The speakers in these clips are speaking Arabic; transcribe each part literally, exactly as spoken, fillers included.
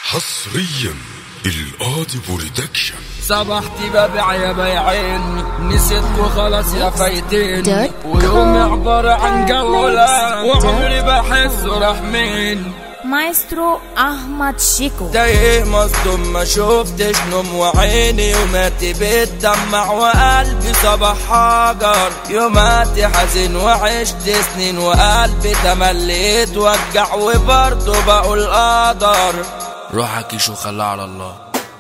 حصريا القاضي برودكشن. صبحتي ببيع يا بيعين، نسيتكوا خلاص يا فايتين، ويومي عبارة عن جولة وعمري بحس رحمين. مايسترو أحمد شيكو تايه مصدوم ما شفتش نوم، وعيني يوماتي بتدمع وقلبي صباح حجر. يوماتي حزين وعشت سنين وقلبي تملي اتوجع، وبرضه بقول قدر روحك يشو خلى على الله.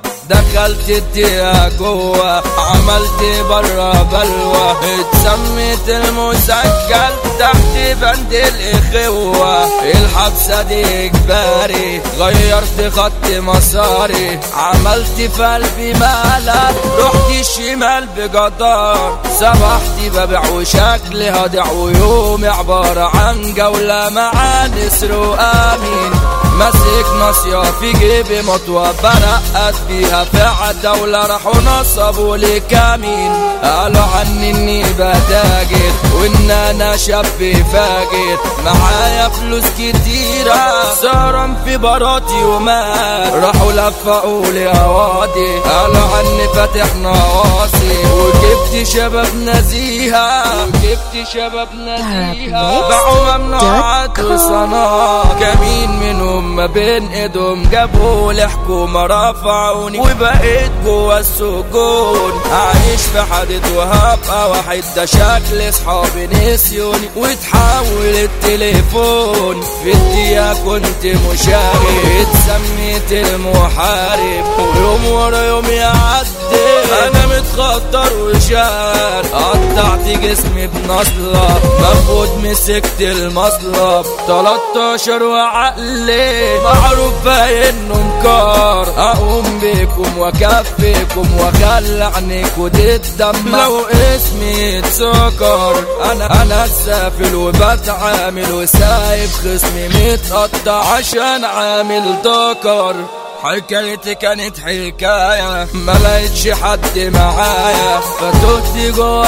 دخلت الدقيقة جوا عملت برا بلوى، اتسميت المسجل تحت بند الإخوة. الحبسة دي إجباري غيرت خط مساري، عملت في قلبي مقلب رحت الشمال بجدار. صبحتي ببيع وشكلي هضيع، ويومي عبارة عن جولة مع نسر وأمين. ماسك ناصية في جيبي مطوة برقت فيها في عتاولة، راحوا نصبوا لي كمين. قالوا عني اني بتاجر وان انا شاب فاجر، معايا فلوس كتيرة سهران في براتي ومال. راحوا لفقوا لي قواضي قالوا عني فاتح نواصي، وجبت شباب نزيهة وجبت شباب نزيهة. باعوا ممنوعات وصناعة، كمين منهم ما بين ايدهم جابوا لي حكومة رفعوني، وبقيت جوا السجون اعيش في حديد وهبقى واحد. ده شكل صحابي نسيوني وتحول التليفون، في الدقيقة كنت مشاغب اتسميت المحارب. ويوم ورا يوم يعدي انا متخطر وشار، قطعت جسمي بنصلة مفقود مسكت المصلب. تلاتاشر وعقلي معروف انه مكار، اقوم بيكم واكفيكم واخلعنيك وتتدمر. لو اسمي اتسكر انا انا السافل وبتعامل وسايب خصمي متقطع عشان عامل دكر. حكايتي كانت حكاية ما لقيتش حد معايا، فتهت جوا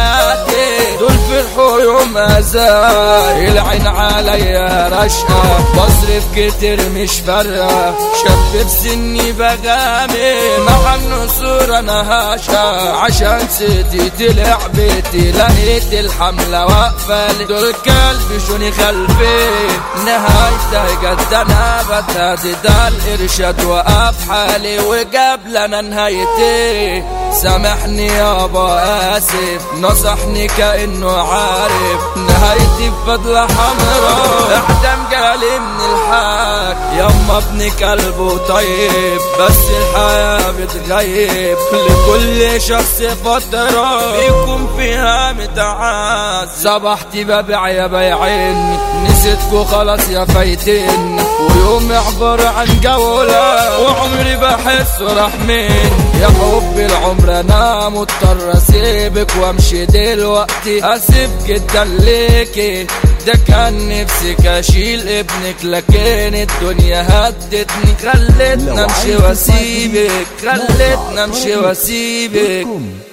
حياتي دول فرحوا يوم ازاي. العين عليا رشقة بصرف كتير مش فارقة، شاب بسني بغامي مع النسور انا هاشا. عشان ستي لعبتي لقيت الحملة واقفة، دول كلب شوني خلفي نهايتها جد انا بتهدي. ده الارشاد وقف حالي وجاب لنا نهايتي. سامحني يابا اسف نصحني كأنه عارف، نهايتي بفضلة حمراء اعدام جالي من الحاج. يما ابن كلبه طيب بس الحياة بتغيب، لكل شخص فترة بيكون فيها متعاز. صبحتي ببيع يا بيعين، نسيتكوا خلاص يا فايتين، ويومي عبارة عن جولة وعمري بحس رحمين. يا حب العمر انا مضطر اسيبك وامشي دلوقتي، اسيب جدا ليكي. ده كان نفسك اشيل ابنك لكن الدنيا هدتني، خلتنا امشي واسيبك خلتنا امشي واسيبك.